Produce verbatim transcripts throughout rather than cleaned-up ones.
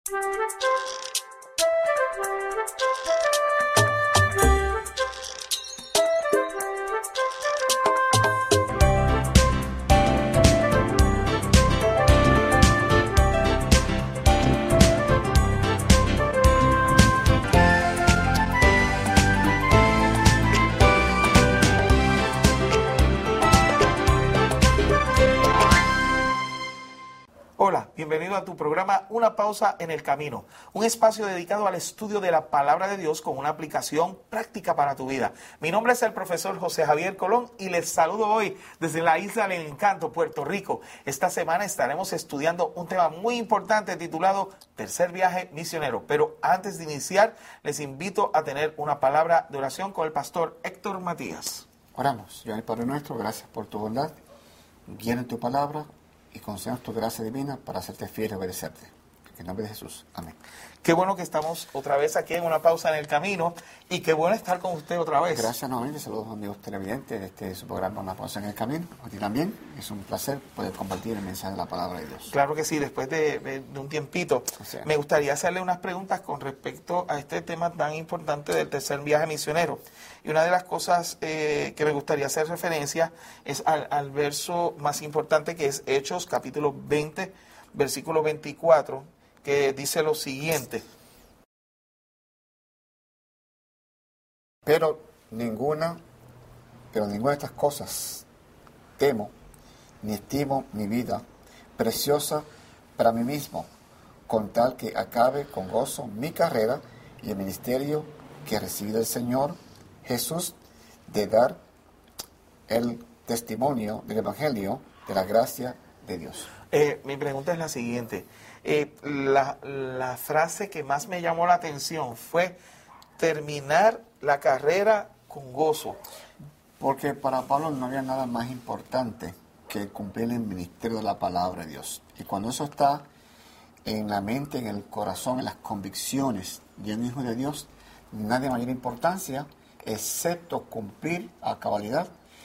Hola, bienvenido a tu programa Una Pausa en el Camino, un espacio dedicado al estudio de la Palabra de Dios con una aplicación práctica para tu vida. Mi nombre es el profesor José Javier Colón y les saludo hoy desde la Isla del Encanto, Puerto Rico. Esta semana estaremos estudiando un tema muy importante titulado Tercer Viaje Misionero. Pero antes de iniciar, les invito a tener una palabra de oración con el pastor Héctor Matías. Oramos. Dios Padre nuestro, gracias por tu bondad. Guía en tu palabra y concédenos tu gracia divina para hacerte fiel y obedecerte. En el nombre de Jesús. Amén. Qué bueno que estamos otra vez aquí en Una Pausa en el Camino y qué bueno estar con usted otra vez. Gracias nuevamente. Saludos amigos televidentes de este su programa Una Pausa en el Camino. A ti también. Es un placer poder compartir el mensaje de la palabra de Dios. Claro que sí. Después de, de un tiempito, o sea, me gustaría hacerle unas preguntas con respecto a este tema tan importante del tercer viaje misionero. Y una de las cosas eh, que me gustaría hacer referencia es al, al verso más importante, que es Hechos capítulo veinte, versículo veinticuatro, que dice lo siguiente. Pero ninguna, pero ninguna de estas cosas temo, ni estimo mi vida preciosa para mí mismo, con tal que acabe con gozo mi carrera y el ministerio que recibí del Señor Jesús, de dar el testimonio del Evangelio de la gracia de Dios. Eh, mi pregunta es la siguiente. Eh, la, la frase que más me llamó la atención fue terminar la carrera con gozo. Porque para Pablo no había nada más importante que cumplir el ministerio de la palabra de Dios. Y cuando eso está en la mente, en el corazón, en las convicciones de un hijo de Dios, nada de mayor importancia, excepto cumplir a cabalidad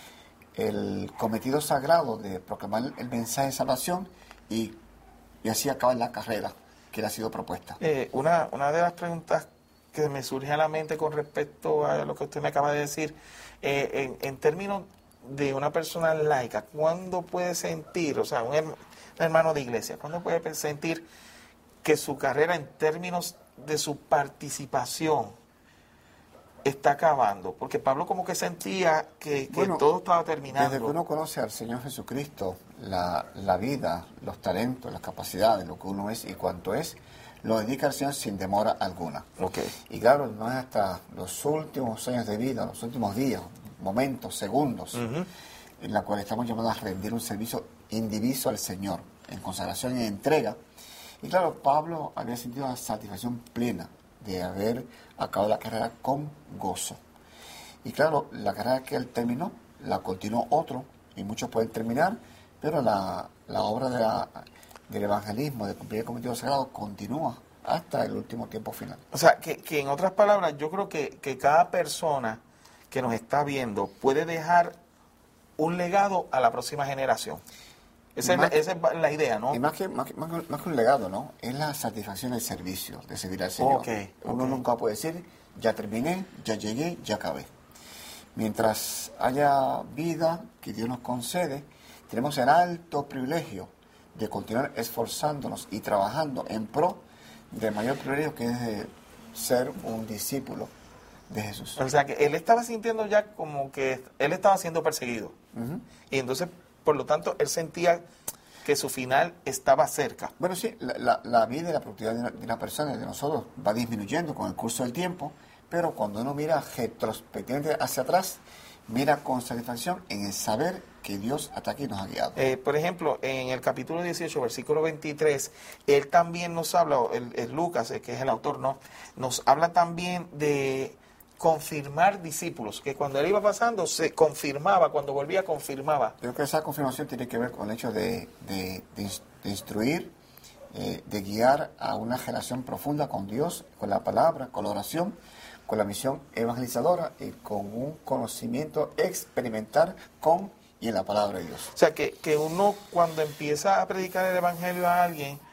el cometido sagrado de proclamar el mensaje de salvación y, y así acabar la carrera que le ha sido propuesta. Eh, una, una de las preguntas que me surge a la mente con respecto a lo que usted me acaba de decir, eh, en, en términos de una persona laica, ¿cuándo puede sentir, o sea, un, herm- un hermano de iglesia, cuándo puede sentir que su carrera en términos de su participación está acabando? Porque Pablo como que sentía que, que bueno, todo estaba terminando. Desde que uno conoce al Señor Jesucristo, la, la vida, los talentos, las capacidades, lo que uno es y cuánto es, lo dedica al Señor sin demora alguna. Okay. Y claro, no es hasta los últimos años de vida, los últimos días, momentos, segundos, uh-huh. en la cual estamos llamados a rendir un servicio indiviso al Señor, en consagración y en entrega. Y claro, Pablo había sentido la satisfacción plena de haber acabado la carrera con gozo. Y claro, la carrera que él terminó, la continuó otro, y muchos pueden terminar, pero la, la obra de la, del evangelismo, de cumplir el cometido sagrado, continúa hasta el último tiempo final. O sea, que, que en otras palabras, yo creo que, que cada persona que nos está viendo puede dejar un legado a la próxima generación. Esa es, la, esa es la idea, ¿no? Y más que, más, que, más, que, más que un legado, ¿no? Es la satisfacción del servicio, de servir al Señor. Okay, Uno okay. nunca puede decir, ya terminé, ya llegué, ya acabé. Mientras haya vida que Dios nos concede, tenemos el alto privilegio de continuar esforzándonos y trabajando en pro del mayor privilegio, que es de ser un discípulo de Jesús. O sea, que él estaba sintiendo ya como que él estaba siendo perseguido. Uh-huh. Y entonces, por lo tanto, él sentía que su final estaba cerca. Bueno, sí, la, la, la vida y la productividad de una, de una persona, de nosotros, va disminuyendo con el curso del tiempo, pero cuando uno mira retrospectivamente hacia atrás, mira con satisfacción en el saber que Dios hasta aquí nos ha guiado. Eh, por ejemplo, en el capítulo dieciocho, versículo veintitrés, él también nos habla, el, el Lucas, que es el autor, ¿no? Nos habla también de confirmar discípulos, que cuando él iba pasando se confirmaba, cuando volvía confirmaba. Creo que esa confirmación tiene que ver con el hecho de, de, de, de instruir, eh, de guiar a una relación profunda con Dios, con la palabra, con la oración, con la misión evangelizadora y con un conocimiento experimental con y en la palabra de Dios. O sea, que, que uno cuando empieza a predicar el evangelio a alguien,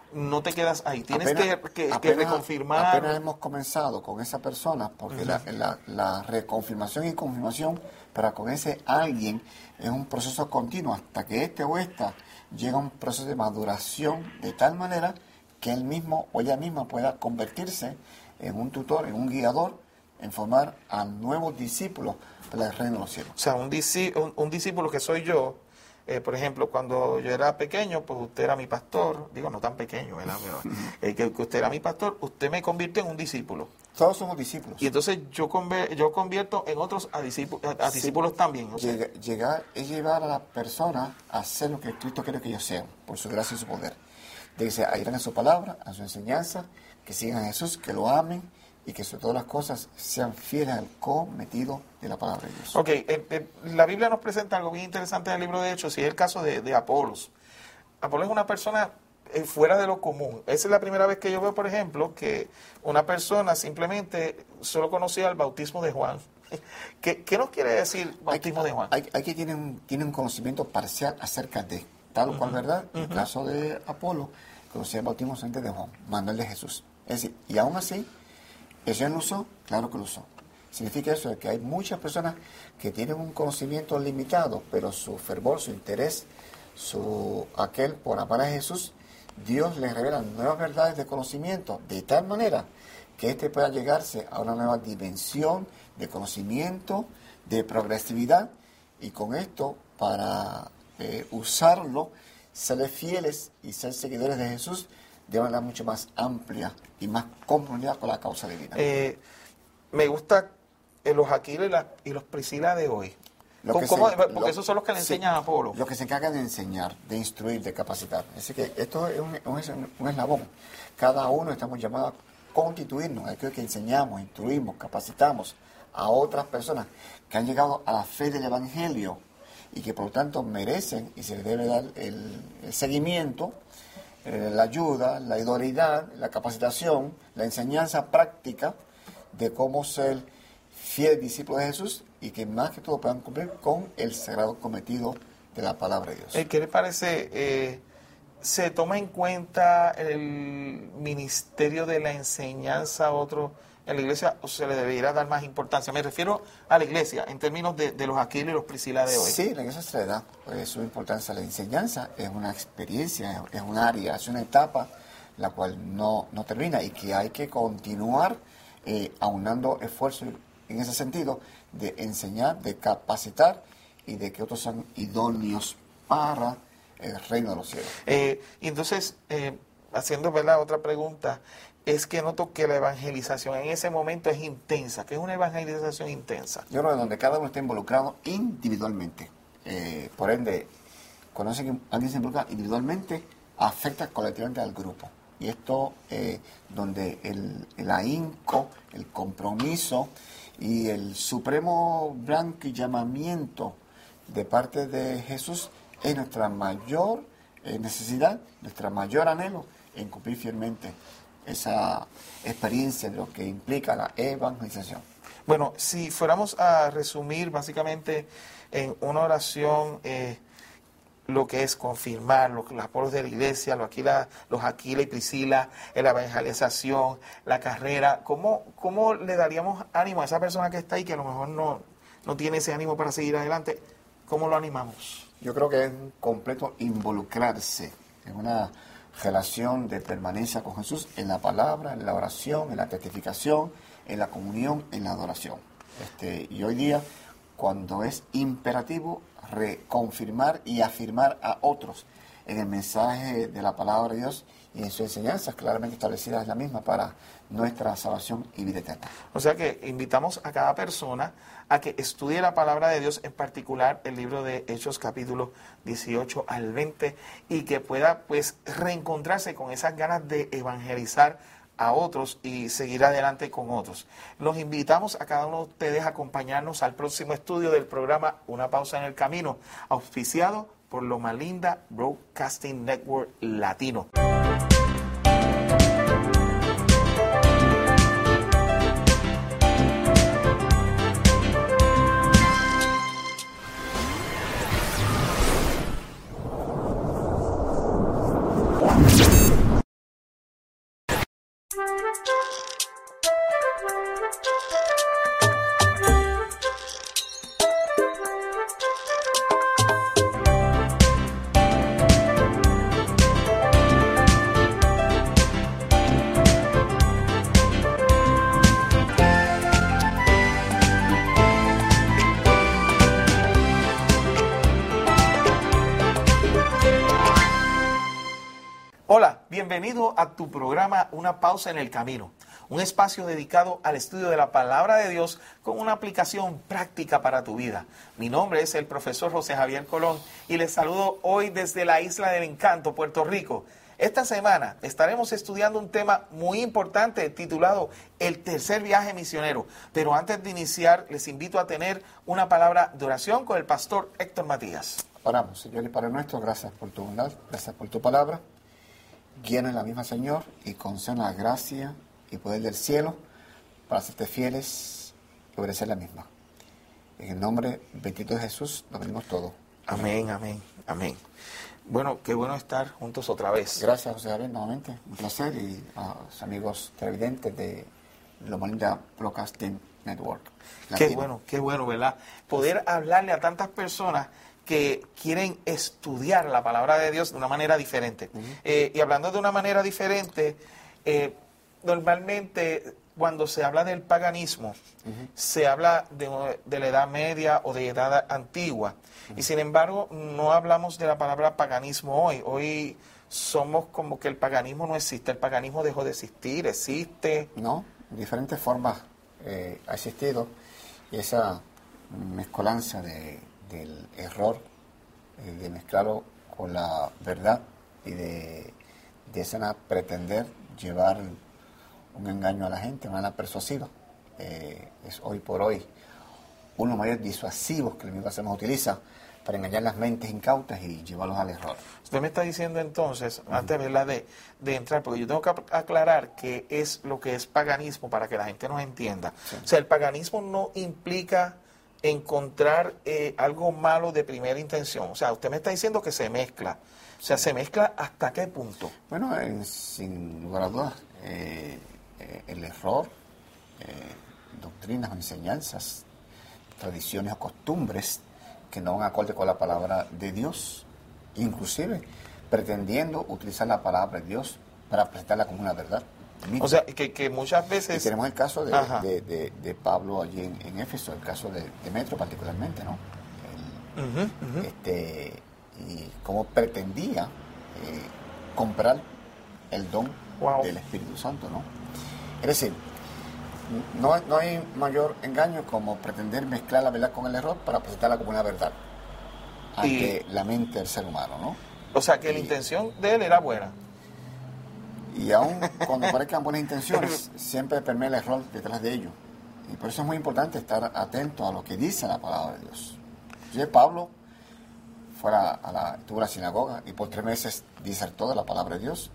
no te quedas ahí. Tienes Apenas- que, que, que apenas- reconfirmar. Apenas hemos comenzado con esa persona, porque la, la, la reconfirmación y confirmación para con ese alguien es un proceso continuo hasta que este o esta llega a un proceso de maduración de tal manera que él mismo o ella misma pueda convertirse en un tutor, en un guiador, en formar a nuevos discípulos para el reino de los cielos. O sea, un, disci- un, un discípulo que soy yo, eh, por ejemplo, cuando yo era pequeño, pues usted era mi pastor, digo, no tan pequeño, ¿verdad? Pero, eh, que, que usted era mi pastor, usted me convierte en un discípulo. Todos somos discípulos. Y entonces yo, conver- yo convierto en otros a, discípulos a, a Sí. discípulos también. O sea, Llega- llegar es llevar a la persona a hacer lo que Cristo quiere que ellos sean, por su gracia y su poder. Dice, a ir a su palabra, a su enseñanza, que sigan a Jesús, que lo amen y que sobre todas las cosas sean fieles al cometido de la palabra de Dios. ok, eh, eh, la Biblia nos presenta algo bien interesante en el libro de Hechos, y es el caso de, de Apolos. Apolos es una persona eh, fuera de lo común. Esa es la primera vez que yo veo, por ejemplo, que una persona simplemente solo conocía el bautismo de Juan. ¿Qué, qué nos quiere decir bautismo de Juan? Hay, hay que tienen, un- tienen un conocimiento parcial acerca de tal o cual verdad. En el caso de Apolo, conocía el bautismo solamente de Juan, Manuel de Jesús. Es decir, y aún así, ¿eso él lo usó? Claro que lo usó. Significa eso de que hay muchas personas que tienen un conocimiento limitado, pero su fervor, su interés, su aquel por amar a Jesús, Dios les revela nuevas verdades de conocimiento, de tal manera que éste pueda llegarse a una nueva dimensión de conocimiento, de progresividad, y con esto, para eh, usarlo, ser fieles y ser seguidores de Jesús de manera mucho más amplia y más comprometida con la causa divina. Eh, me gusta eh, los Aquiles y, la- y los Priscila de hoy. Lo ¿Cómo- que cómo- se- porque lo- esos son los que le sí, enseñan a Apolo. Los que se encargan de enseñar, de instruir, de capacitar. Así que esto es un, un- un eslabón. Cada uno estamos llamados a constituirnos, aquello que enseñamos, instruimos, capacitamos a otras personas que han llegado a la fe del Evangelio y que por lo tanto merecen y se les debe dar el, el seguimiento, eh, la ayuda, la idoneidad, la capacitación, la enseñanza práctica de cómo ser fieles discípulos de Jesús y que más que todo puedan cumplir con el sagrado cometido de la palabra de Dios. Eh, ¿Qué le parece? Eh, ¿Se toma en cuenta el ministerio de la enseñanza a otro en la iglesia o se le debería dar más importancia? Me refiero a la iglesia en términos de, de los Aquiles y los Priscila de hoy. Sí, la iglesia se le da pues, su importancia. La enseñanza es una experiencia, es un área, es una etapa la cual no, no termina y que hay que continuar eh, aunando esfuerzos en ese sentido de enseñar, de capacitar y de que otros sean idóneos para el reino de los cielos. Eh, y entonces, eh, haciendo ¿verdad? otra pregunta, es que noto que la evangelización en ese momento es intensa. ¿Qué es una evangelización intensa? Yo creo que donde cada uno está involucrado individualmente. Eh, por ende, cuando alguien alguien se involucra individualmente, afecta colectivamente al grupo. Y esto, eh, donde el, el ahínco, el compromiso y el supremo blanco y llamamiento de parte de Jesús es nuestra mayor eh, necesidad, nuestra mayor anhelo en cumplir fielmente esa experiencia de lo que implica la evangelización. Bueno, si fuéramos a resumir básicamente en una oración eh, lo que es confirmar lo, los apolos de la iglesia, los Aquila, los Aquila y Priscila, la evangelización, la carrera, ¿cómo, ¿cómo le daríamos ánimo a esa persona que está ahí que a lo mejor no, no tiene ese ánimo para seguir adelante? ¿Cómo lo animamos? Yo creo que es un completo involucrarse en una relación de permanencia con Jesús en la palabra, en la oración, en la testificación, en la comunión, en la adoración. Este, y hoy día, cuando es imperativo reconfirmar y afirmar a otros en el mensaje de la palabra de Dios y en sus enseñanzas claramente establecidas en la misma para nuestra salvación y vida eterna. O sea que invitamos a cada persona a que estudie la palabra de Dios, en particular el libro de Hechos capítulo dieciocho al veinte, y que pueda pues reencontrarse con esas ganas de evangelizar a otros y seguir adelante con otros. Los invitamos a cada uno de ustedes a acompañarnos al próximo estudio del programa Una Pausa en el Camino, auspiciado por Loma Linda Broadcasting Network Latino. Hola, bienvenido a tu programa Una Pausa en el Camino, un espacio dedicado al estudio de la Palabra de Dios con una aplicación práctica para tu vida. Mi nombre es el profesor José Javier Colón y les saludo hoy desde la Isla del Encanto, Puerto Rico. Esta semana estaremos estudiando un tema muy importante titulado El tercer viaje misionero. Pero antes de iniciar, les invito a tener una palabra de oración con el pastor Héctor Matías. Oramos, Señor y Padre nuestro, gracias por tu bondad, gracias por tu palabra. Guíanos en la misma, Señor, y concédenos la gracia y poder del cielo para serte fieles y obedecer la misma. En el nombre bendito de Jesús lo pedimos todo. Amén, amén, amén. Bueno, qué bueno estar juntos otra vez. Gracias, José Javier, nuevamente. Un placer. Y a los amigos televidentes de Loma Linda Broadcasting Network. Qué bueno, qué bueno, ¿verdad? Poder hablarle a tantas personas que quieren estudiar la palabra de Dios de una manera diferente. Uh-huh. Eh, y hablando de una manera diferente, eh, normalmente cuando se habla del paganismo, uh-huh. se habla de, de la Edad Media o de Edad Antigua. Uh-huh. Y sin embargo, no hablamos de la palabra paganismo hoy. Hoy somos como que el paganismo no existe. El paganismo dejó de existir, existe. No, de diferentes formas eh, ha existido. Y esa mezcolanza de... del error, eh, de mezclarlo con la verdad y de, de esa pretender llevar un engaño a la gente, una manera persuasiva, eh, es hoy por hoy uno de los mayores disuasivos que el enemigo hacemos utiliza para engañar las mentes incautas y llevarlos al error. Usted me está diciendo entonces, uh-huh. antes ¿verdad? De, de entrar, porque yo tengo que aclarar qué es lo que es paganismo para que la gente nos entienda. Sí. O sea, el paganismo no implica encontrar eh, algo malo de primera intención. O sea, usted me está diciendo que se mezcla. O sea, ¿se mezcla hasta qué punto? Bueno, eh, sin lugar a dudas, eh, eh, el error, eh, doctrinas o enseñanzas, tradiciones o costumbres que no van acorde con la palabra de Dios, inclusive pretendiendo utilizar la palabra de Dios para presentarla como una verdad. O sea, que, que muchas veces... Y tenemos el caso de, de, de, de Pablo allí en, en Éfeso, el caso de Demetrio particularmente, ¿no? El, uh-huh, uh-huh. Este, y cómo pretendía eh, comprar el don wow. del Espíritu Santo, ¿no? Es decir, no, no hay mayor engaño como pretender mezclar la verdad con el error para presentarla como una verdad ante y, la mente del ser humano, ¿no? O sea, que y, la intención de él era buena. Y aún cuando parezcan buenas intenciones, siempre permea el error detrás de ello. Y por eso es muy importante estar atento a lo que dice la palabra de Dios. Entonces, Pablo fue a la, a la, estuvo en la sinagoga y por tres meses disertó de la palabra de Dios.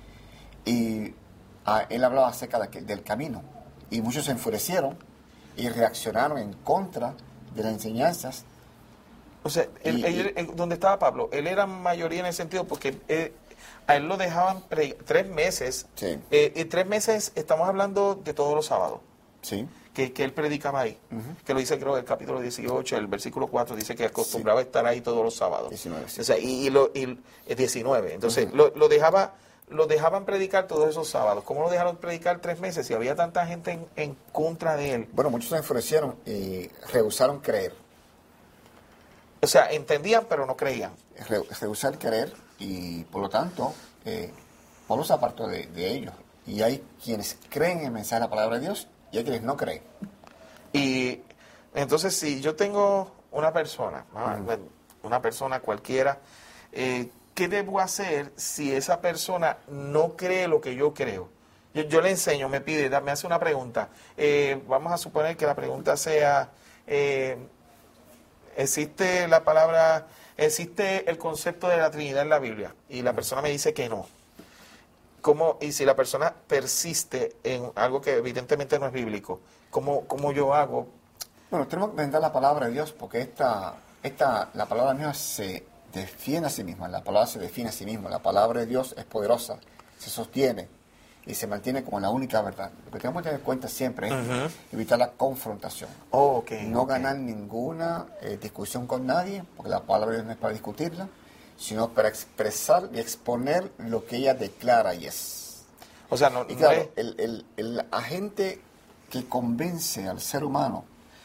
Y a, él hablaba acerca de, del camino. Y muchos se enfurecieron y reaccionaron en contra de las enseñanzas. O sea, él, y, él, él, ¿dónde estaba Pablo? Él era mayoría en el sentido porque... Él, a él lo dejaban pre- tres meses. Sí. Eh, y tres meses estamos hablando de todos los sábados. Sí. Que, que él predicaba ahí. Uh-huh. Que lo dice, creo, el capítulo dieciocho, el versículo cuatro, dice que acostumbraba sí. a estar ahí todos los sábados. diecinueve, sí. O sea, y, y, lo, y diecinueve. Entonces, uh-huh. lo, lo, dejaba, lo dejaban predicar todos esos sábados. ¿Cómo lo dejaron predicar tres meses si había tanta gente en, en contra de él? Bueno, muchos se enfurecieron y rehusaron creer. O sea, entendían, pero no creían. Re, rehusar creer. Y por lo tanto, eh, Pablo se apartó de, de ellos. Y hay quienes creen en el mensaje de la palabra de Dios y hay quienes no creen. Y entonces, si yo tengo una persona, uh-huh. una persona cualquiera, eh, ¿qué debo hacer si esa persona no cree lo que yo creo? Yo, yo le enseño, me pide, me hace una pregunta. Eh, vamos a suponer que la pregunta sea, eh, ¿existe la palabra... existe el concepto de la Trinidad en la Biblia? Y la persona me dice que no. ¿Cómo? Y si la persona persiste en algo que evidentemente no es bíblico, ¿cómo, cómo yo hago? Bueno, tenemos que entender la palabra de Dios porque esta, esta, la palabra de Dios se defiende a sí misma, la palabra se define a sí misma, la palabra de Dios es poderosa, se sostiene y se mantiene como la única verdad. Lo que tenemos que tener en cuenta siempre es Ujú. evitar la confrontación. Oh, ok, no ok. ganar ninguna eh, discusión con nadie, porque la palabra de Dios no es para discutirla, sino para expresar y exponer lo que ella declara y es. O sea, no, Y no claro, es- el, el- el agente que convence al ser humano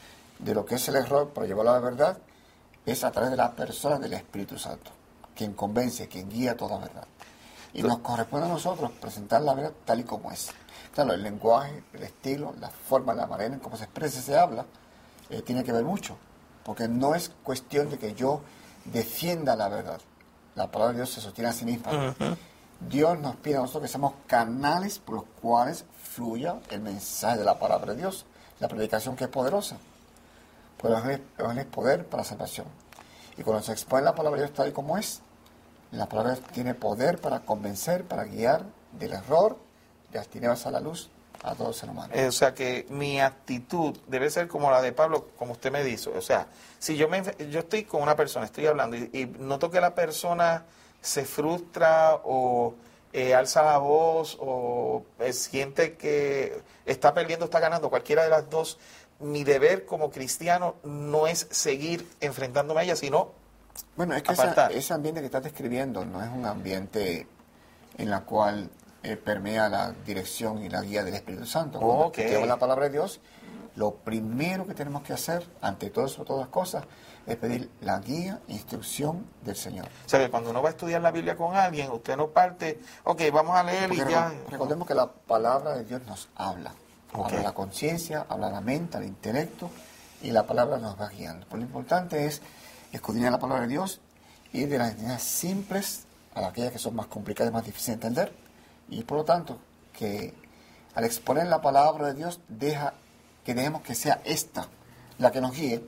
de lo que es el error para llevarlo a la verdad es a través de la persona del Espíritu Santo, quien convence, quien guía toda verdad. Y nos corresponde a nosotros presentar la verdad tal y como es. Claro, el lenguaje, el estilo, la forma, la manera en cómo se expresa y se habla, eh, tiene que ver mucho. Porque no es cuestión de que yo defienda la verdad. La palabra de Dios se sostiene a sí misma. Ujú. Dios nos pide a nosotros que seamos canales por los cuales fluya el mensaje de la palabra de Dios. La predicación que es poderosa. Pues el Evangelio es poder para salvación. Y cuando se expone la palabra de Dios tal y como es, la palabra de Dios tiene poder para convencer, para guiar del error, de las tinieblas a la luz, a todo ser humano. Eh, o sea que mi actitud debe ser como la de Pablo, como usted me dice. O sea, si yo me yo estoy con una persona, estoy hablando y, y noto que la persona se frustra o eh, alza la voz o eh, siente que está perdiendo, está ganando, cualquiera de las dos, mi deber como cristiano no es seguir enfrentándome a ella, sino Bueno, es que esa- apartar. ese ambiente que estás describiendo no es un ambiente en la cual eh, permea la dirección y la guía del Espíritu Santo. Cuando Ok. tenemos la palabra de Dios, lo primero que tenemos que hacer, ante todo eso, todas las cosas, es pedir la guía, instrucción del Señor. O sea que cuando uno va a estudiar la Biblia con alguien, usted no parte, ok, vamos a leer y Porque ya. reco- recordemos que la palabra de Dios nos habla. Ok. Habla a la conciencia, habla a la mente, al intelecto, y la palabra nos va guiando. Pues lo importante es escudriñar la palabra de Dios, ir de las ideas simples a aquellas que son más complicadas y más difíciles de entender. Y por lo tanto, que al exponer la palabra de Dios, deja que dejemos que sea esta la que nos guíe,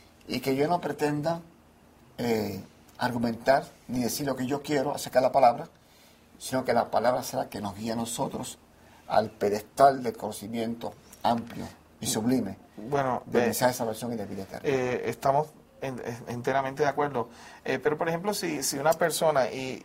y que yo no pretenda eh, argumentar ni decir lo que yo quiero acerca de la palabra, sino que la palabra será la que nos guíe a nosotros al pedestal del conocimiento amplio y sublime Bueno, del eh, mensaje de salvación y de vida eterna. eh, estamos en- en- enteramente de acuerdo. Eh, pero, por ejemplo, si, si una persona y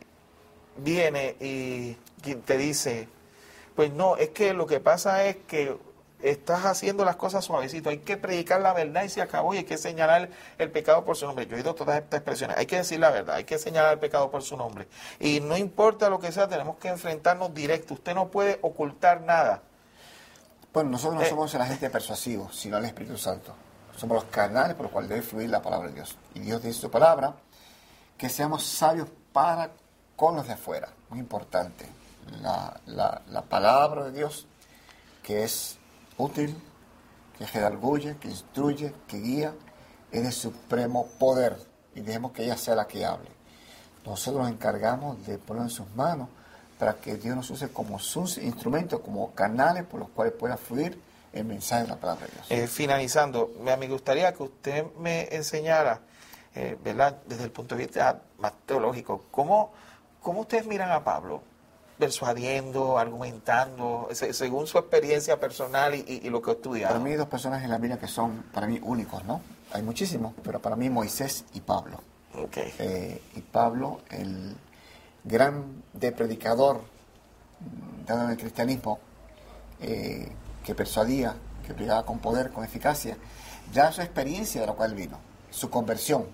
viene y y te dice, pues no, es que lo que pasa es que estás haciendo las cosas suavecito, hay que predicar la verdad y se acabó, y hay que señalar el pecado por su nombre. Yo he oído todas estas expresiones, hay que decir la verdad, hay que señalar el pecado por su nombre. Y no importa lo que sea, tenemos que enfrentarnos directo, usted no puede ocultar nada. Bueno, nosotros no eh, somos el agente persuasivo, sino el Espíritu Santo. Somos los canales por los cuales debe fluir la palabra de Dios. Y Dios dice en su palabra que seamos sabios para con los de afuera. Muy importante. La, la, la palabra de Dios, que es útil, que redarguye, que instruye, que guía, es de supremo poder. Y dejemos que ella sea la que hable. Nosotros nos encargamos de ponerlo en sus manos para que Dios nos use como sus instrumentos, como canales por los cuales pueda fluir el mensaje de la palabra de Dios. Eh, finalizando, me, me gustaría que usted me enseñara, eh, ¿verdad?, desde el punto de vista más teológico, ¿cómo, cómo ustedes miran a Pablo? Persuadiendo, argumentando, se- según su experiencia personal y, y- y lo que ha estudiado. Para mí hay dos personajes en la Biblia que son, para mí, únicos, ¿no? Hay muchísimos, pero para mí Moisés y Pablo. Ok. Eh, y Pablo, el gran de predicador mm, dado en el cristianismo, eh, que persuadía, que predicaba con poder, con eficacia, ya su experiencia de la cual vino, su conversión,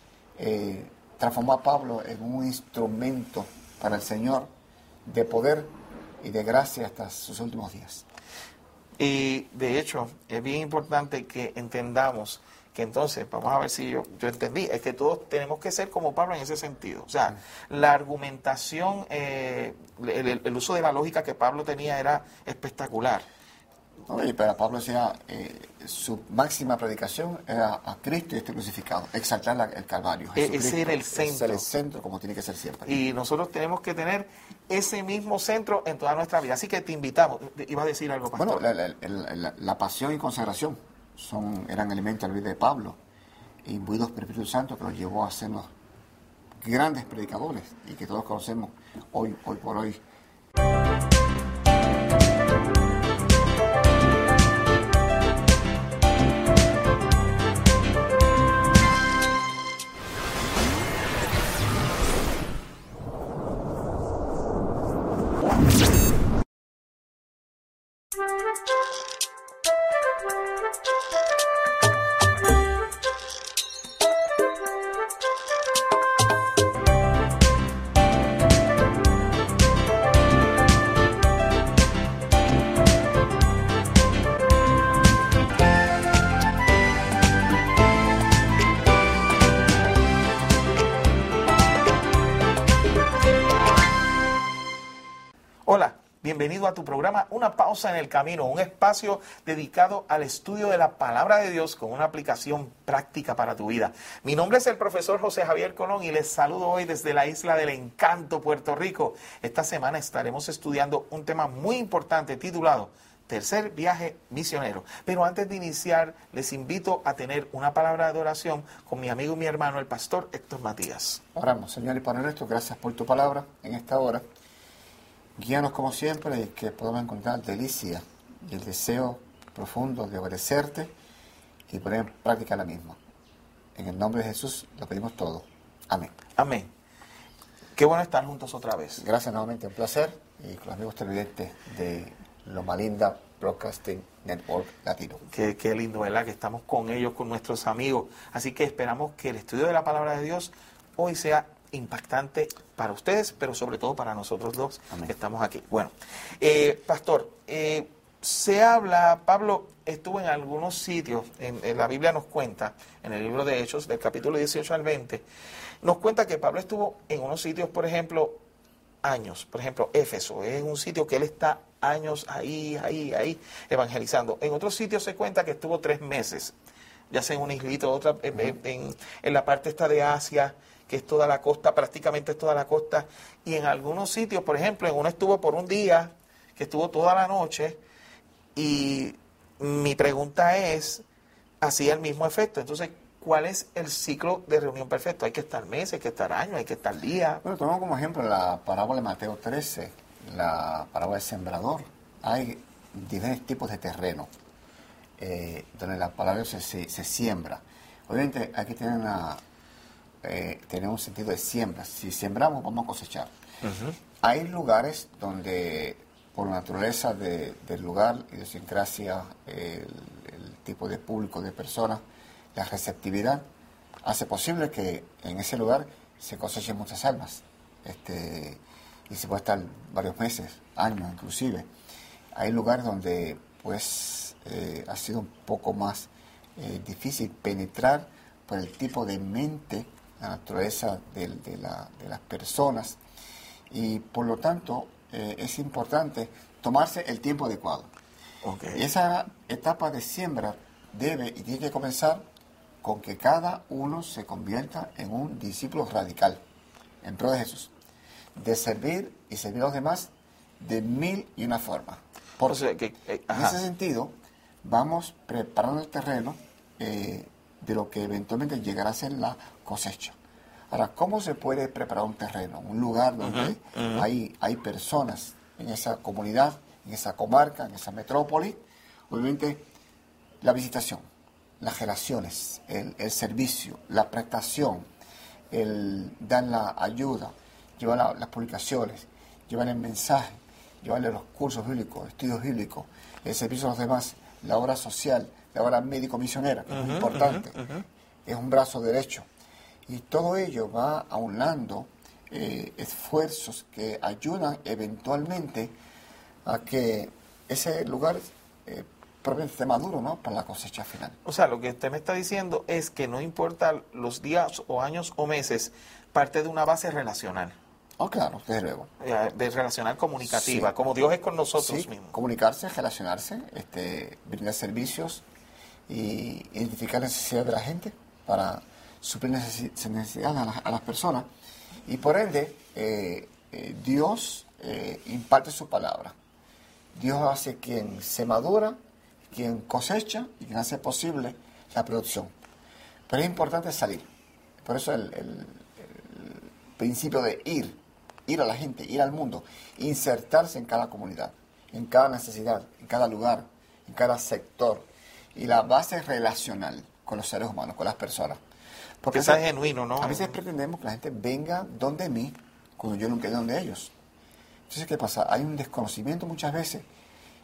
eh, transformó a Pablo en un instrumento para el Señor de poder y de gracia hasta sus últimos días. Y de hecho, es bien importante que entendamos que entonces, vamos a ver si yo, yo entendí, es que todos tenemos que ser como Pablo en ese sentido. O sea, la argumentación, eh, el, el- el uso de la lógica que Pablo tenía era espectacular. ¿No? Y para Pablo decía, eh, su máxima predicación era a Cristo y este crucificado, exaltar la- el Calvario. E- Jesucristo. ese era el Ese era centro. el centro como tiene que ser siempre. Y nosotros tenemos que tener ese mismo centro en toda nuestra vida. Así que te invitamos. Iba a decir algo, pastor. Bueno, la, la- la- la- la pasión y consagración son, eran elementos de la vida de Pablo, imbuidos por el Espíritu Santo, que los llevó a ser los grandes predicadores y que todos conocemos hoy, hoy por hoy. Hola, bienvenido a tu programa Una Pausa en el Camino, un espacio dedicado al estudio de la Palabra de Dios con una aplicación práctica para tu vida. Mi nombre es el profesor José Javier Colón y les saludo hoy desde la Isla del Encanto, Puerto Rico. Esta semana estaremos estudiando un tema muy importante titulado Tercer Viaje Misionero. Pero antes de iniciar, les invito a tener una palabra de oración con mi amigo y mi hermano, el pastor Héctor Matías. Oramos, Señor y Padre nuestro, gracias por tu palabra en esta hora. Guíanos como siempre y que podamos encontrar delicia y el deseo profundo de obedecerte y poner en práctica la misma. En el nombre de Jesús lo pedimos todo. Amén. Amén. Qué bueno estar juntos otra vez. Gracias nuevamente, un placer. Y con los amigos televidentes de Loma Linda Broadcasting Network Latino. Qué, qué lindo, ¿verdad? Que estamos con ellos, con nuestros amigos. Así que esperamos que el estudio de la Palabra de Dios hoy sea impactante para ustedes, pero sobre todo para nosotros dos. Amén. Que estamos aquí. Bueno, eh, pastor, eh, se habla, Pablo estuvo en algunos sitios, en, en la Biblia nos cuenta, en el libro de Hechos, del capítulo dieciocho al veinte, nos cuenta que Pablo estuvo en unos sitios, por ejemplo, años. Por ejemplo, Éfeso es un sitio que él está años ahí, ahí, ahí, evangelizando. En otros sitios se cuenta que estuvo tres meses, ya sea en una islita, otra, uh-huh. en, en, en la parte esta de Asia, que es toda la costa, prácticamente es toda la costa, y en algunos sitios, por ejemplo, en uno estuvo por un día, que estuvo toda la noche, y mi pregunta es, ¿hacía el mismo efecto? Entonces, ¿cuál es el ciclo de reunión perfecto? ¿Hay que estar meses, hay que estar años, hay que estar días? Bueno, tomamos como ejemplo la parábola de Mateo trece, la parábola del sembrador. Hay diferentes tipos de terreno, eh, donde la palabra se, se, se siembra. Obviamente hay que tener una... Eh, tener un sentido de siembra. Si sembramos, vamos a cosechar. Uh-huh. Hay lugares donde, por la naturaleza de, del lugar, idiosincrasia, el, el tipo de público, de personas, la receptividad, hace posible que en ese lugar se cosechen muchas almas. Este, y se puede estar varios meses, años inclusive. Hay lugares donde, pues, eh, ha sido un poco más eh, difícil penetrar por el tipo de mente, la naturaleza de, de, la, de las personas, y por lo tanto eh, es importante tomarse el tiempo adecuado. Okay. Y esa etapa de siembra debe y tiene que comenzar con que cada uno se convierta en un discípulo radical en pro de Jesús, de servir y servir a los demás de mil y una formas. Por o sea, que, eh, en ese sentido vamos preparando el terreno eh, de lo que eventualmente llegará a ser la cosecha. Ahora, ¿cómo se puede preparar un terreno? Un lugar donde uh-huh, uh-huh. Hay, hay personas en esa comunidad, en esa comarca, en esa metrópoli. Obviamente, la visitación, las relaciones, el, el servicio, la prestación, el dar la ayuda, llevar la, las publicaciones, llevar el mensaje, llevarle los cursos bíblicos, estudios bíblicos, el servicio a los demás, la obra social, la obra médico-misionera, que uh-huh, es muy importante, uh-huh, uh-huh. es un brazo derecho. Y todo ello va aunando eh, esfuerzos que ayudan eventualmente a que ese lugar eh, probablemente esté maduro, ¿no?, para la cosecha final. O sea, lo que usted me está diciendo es que no importa los días o años o meses, parte de una base relacional. Oh, claro, desde luego. De relacional comunicativa, sí. Como Dios es con nosotros sí, mismos. Comunicarse, relacionarse, este, brindar servicios y identificar la necesidad de la gente para suplir necesidades a, la, a las personas. Y por ende, eh, eh, Dios eh, imparte su palabra. Dios hace quien se madura, quien cosecha y quien hace posible la producción. Pero es importante salir. Por eso el, el, el principio de ir, ir a la gente, ir al mundo, insertarse en cada comunidad, en cada necesidad, en cada lugar, en cada sector. Y la base relacional con los seres humanos, con las personas. Porque eso es genuino, ¿no? A veces pretendemos que la gente venga donde mí cuando yo nunca he ido donde ellos. Entonces, ¿qué pasa? Hay un desconocimiento muchas veces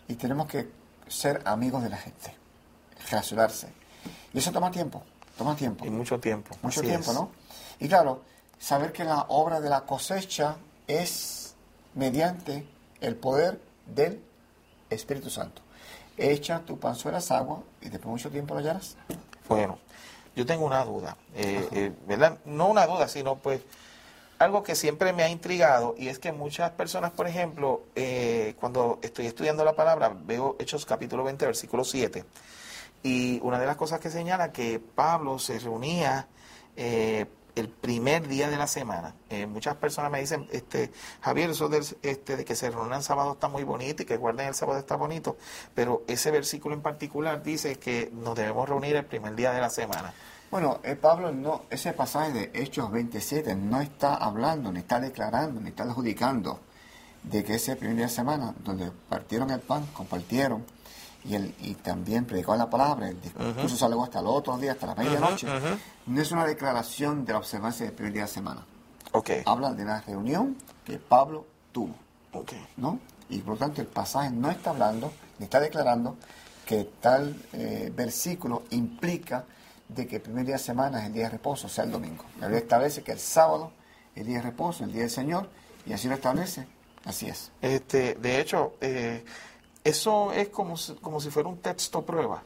y tenemos que ser amigos de la gente, relacionarse. Y eso toma tiempo, toma tiempo. Y mucho tiempo. Mucho Así tiempo, es. ¿no? Y claro, saber que la obra de la cosecha es mediante el poder del Espíritu Santo. Echa tu panzuela a agua y después de mucho tiempo lo hallarás. Bueno, yo tengo una duda, eh, eh, ¿verdad? No una duda, sino pues algo que siempre me ha intrigado, y es que muchas personas, por ejemplo, eh, cuando estoy estudiando la palabra, veo Hechos capítulo veinte, versículo siete, y una de las cosas que señala que Pablo se reunía eh, el primer día de la semana. Eh, muchas personas me dicen, este Javier, eso del, este, de que se reúnan sábado está muy bonito y que guarden el sábado está bonito, pero ese versículo en particular dice que nos debemos reunir el primer día de la semana. Bueno, eh, Pablo, no, ese pasaje de Hechos veintisiete no está hablando, ni está declarando, ni está adjudicando de que ese primer día de semana, donde partieron el pan, compartieron, y, el, y también predicaron la palabra, el discurso uh-huh. salió hasta el otro día, hasta la medianoche, uh-huh, uh-huh. no es una declaración de la observancia del primer día de semana. Okay. Habla de una reunión que Pablo tuvo, okay. ¿no? Y por lo tanto el pasaje no está hablando, ni está declarando que tal eh, versículo implica de que el primer día de semana es el día de reposo, o sea, el domingo. La Biblia establece que el sábado es el día de reposo, el día del Señor, y así lo establece, así es. Este, de hecho, eh, eso es como si, como si fuera un texto prueba.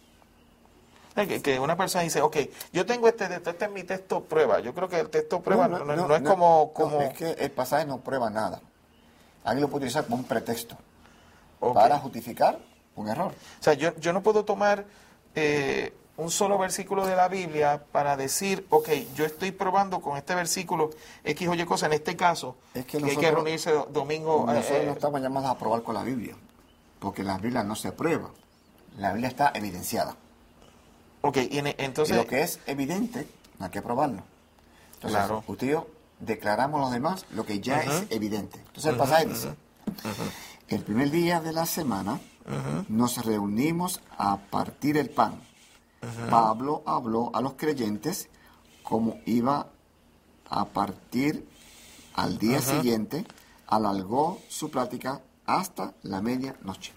Que, que una persona dice, ok, yo tengo este, este es mi texto prueba. Yo creo que el texto prueba no, no, no, no, no es no, como... como... No, es que el pasaje no prueba nada. Alguien lo puede utilizar como un pretexto okay. para justificar un error. O sea, yo, yo no puedo tomar eh, un solo versículo de la Biblia para decir, ok, yo estoy probando con este versículo X o Y cosa, en este caso, es que, que nosotros, hay que reunirse domingo... Nosotros eh, no estamos llamados a probar con la Biblia, porque la Biblia no se prueba. La Biblia está evidenciada. Ok, y en, entonces... Y lo que es evidente, no hay que probarlo. Entonces, claro. usted y yo declaramos a los demás lo que ya uh-huh. es evidente. Entonces, el uh-huh, pasaje uh-huh, dice, uh-huh. el primer día de la semana uh-huh. nos reunimos a partir el pan. Uh-huh. Pablo habló a los creyentes como iba a partir al día uh-huh. siguiente, alargó su plática hasta la medianoche.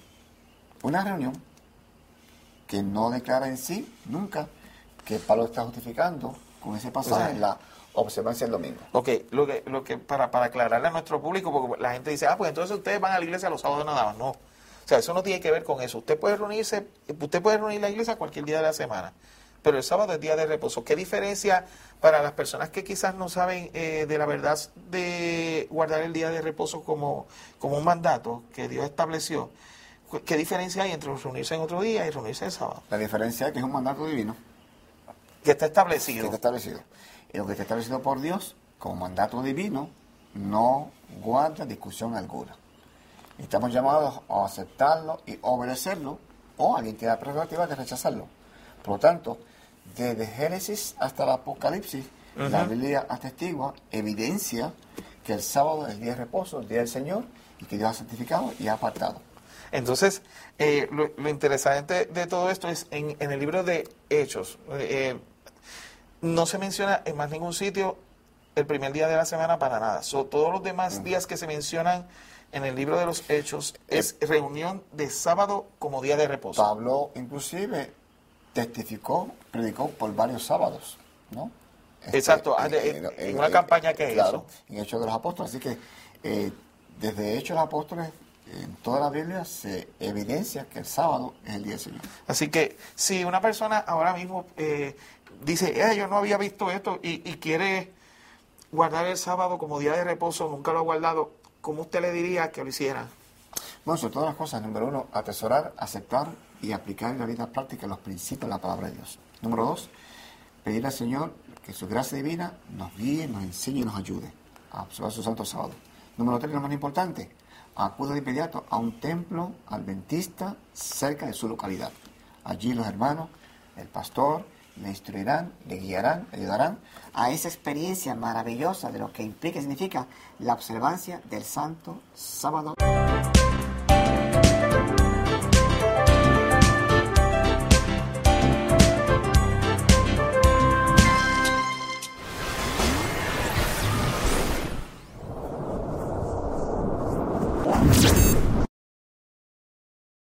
Una reunión que no declara en sí nunca que Pablo está justificando con ese pasaje, o sea, la observancia del domingo. Ok, lo que, lo que para, para aclararle a nuestro público, porque la gente dice, ah, pues entonces ustedes van a la iglesia los sábados nada más. No, o sea, eso no tiene que ver con eso. Usted puede reunirse, usted puede reunir la iglesia cualquier día de la semana, pero el sábado es día de reposo. ¿Qué diferencia para las personas que quizás no saben eh, de la verdad de guardar el día de reposo como, como un mandato que Dios estableció? ¿Qué diferencia hay entre reunirse en otro día y reunirse el sábado? La diferencia es que es un mandato divino. Que está establecido. Que está establecido. Y lo que está establecido por Dios, como mandato divino, no guarda discusión alguna. Estamos llamados a aceptarlo y obedecerlo, o alguien tiene la prerrogativa de rechazarlo. Por lo tanto, desde Génesis hasta el Apocalipsis, uh-huh. la Biblia atestigua, evidencia que el sábado es el día de reposo, el día del Señor, y que Dios ha santificado y ha apartado. Entonces, eh, lo, lo interesante de todo esto es en, en el libro de Hechos, eh, no se menciona en más ningún sitio el primer día de la semana para nada. So, todos los demás uh-huh. días que se mencionan en el libro de los Hechos es eh, reunión de sábado como día de reposo. Pablo inclusive testificó, predicó por varios sábados, ¿no? Este, Exacto, en, en, en, en una en, campaña que claro, hizo. En Hechos de los Apóstoles. Así que eh, desde Hechos de los Apóstoles, en toda la Biblia se evidencia que el sábado es el día del Señor. Así que si una persona ahora mismo eh, dice, eh, yo no había visto esto y, y quiere guardar el sábado como día de reposo, nunca lo ha guardado, ¿cómo usted le diría que lo hiciera? Bueno, sobre todas las cosas, número uno, atesorar, aceptar y aplicar en la vida práctica los principios de la palabra de Dios. Número dos, pedir al Señor que su gracia divina nos guíe, nos enseñe y nos ayude a observar su santo sábado. Número tres, lo más importante, acude de inmediato a un templo adventista cerca de su localidad. Allí los hermanos, el pastor, le instruirán, le guiarán, le ayudarán a esa experiencia maravillosa de lo que implica y significa la observancia del santo sábado.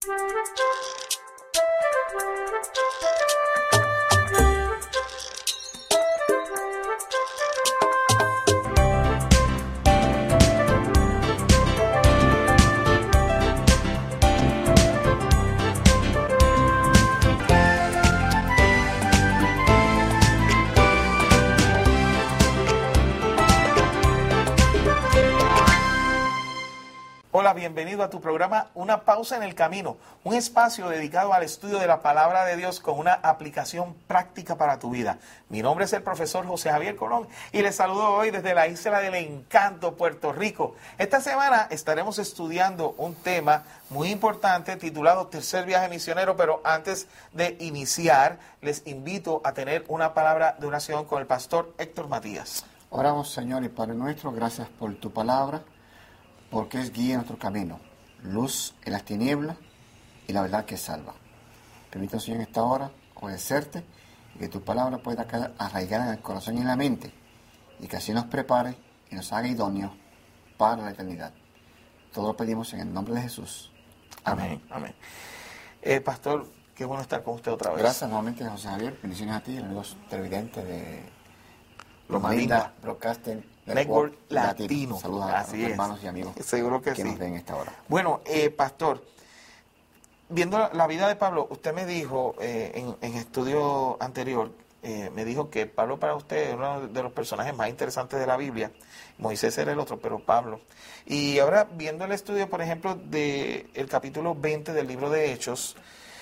Hola, bienvenido a tu programa Una Pausa en el Camino, un espacio dedicado al estudio de la Palabra de Dios con una aplicación práctica para tu vida. Mi nombre es el profesor José Javier Colón y les saludo hoy desde la Isla del Encanto, Puerto Rico. Esta semana estaremos estudiando un tema muy importante titulado Tercer Viaje Misionero, pero antes de iniciar, les invito a tener una palabra de oración con el pastor Héctor Matías. Oramos, Señor y Padre nuestro, gracias por tu palabra, porque es guía en nuestro camino, luz en las tinieblas y la verdad que salva. Permítanos, Señor, en esta hora obedecerte y que tu palabra pueda quedar arraigada en el corazón y en la mente y que así nos prepare y nos haga idóneos para la eternidad. Todo lo pedimos en el nombre de Jesús. Amén. Amén. Amén. Eh, pastor, qué bueno estar con usted otra vez. Gracias nuevamente, José Javier. Bendiciones a ti, el amigo televidente de Loma Loma Linda Linda Broadcasting Network Network Latino. Latino. Saludos a Así los es. hermanos y amigos Seguro que que sí. nos ven en esta hora. Bueno, eh, pastor, viendo la, la vida de Pablo, usted me dijo eh, en, en estudio anterior, eh, me dijo que Pablo para usted es uno de los personajes más interesantes de la Biblia. Moisés era el otro, pero Pablo. Y ahora viendo el estudio, por ejemplo, del capítulo veinte del libro de Hechos,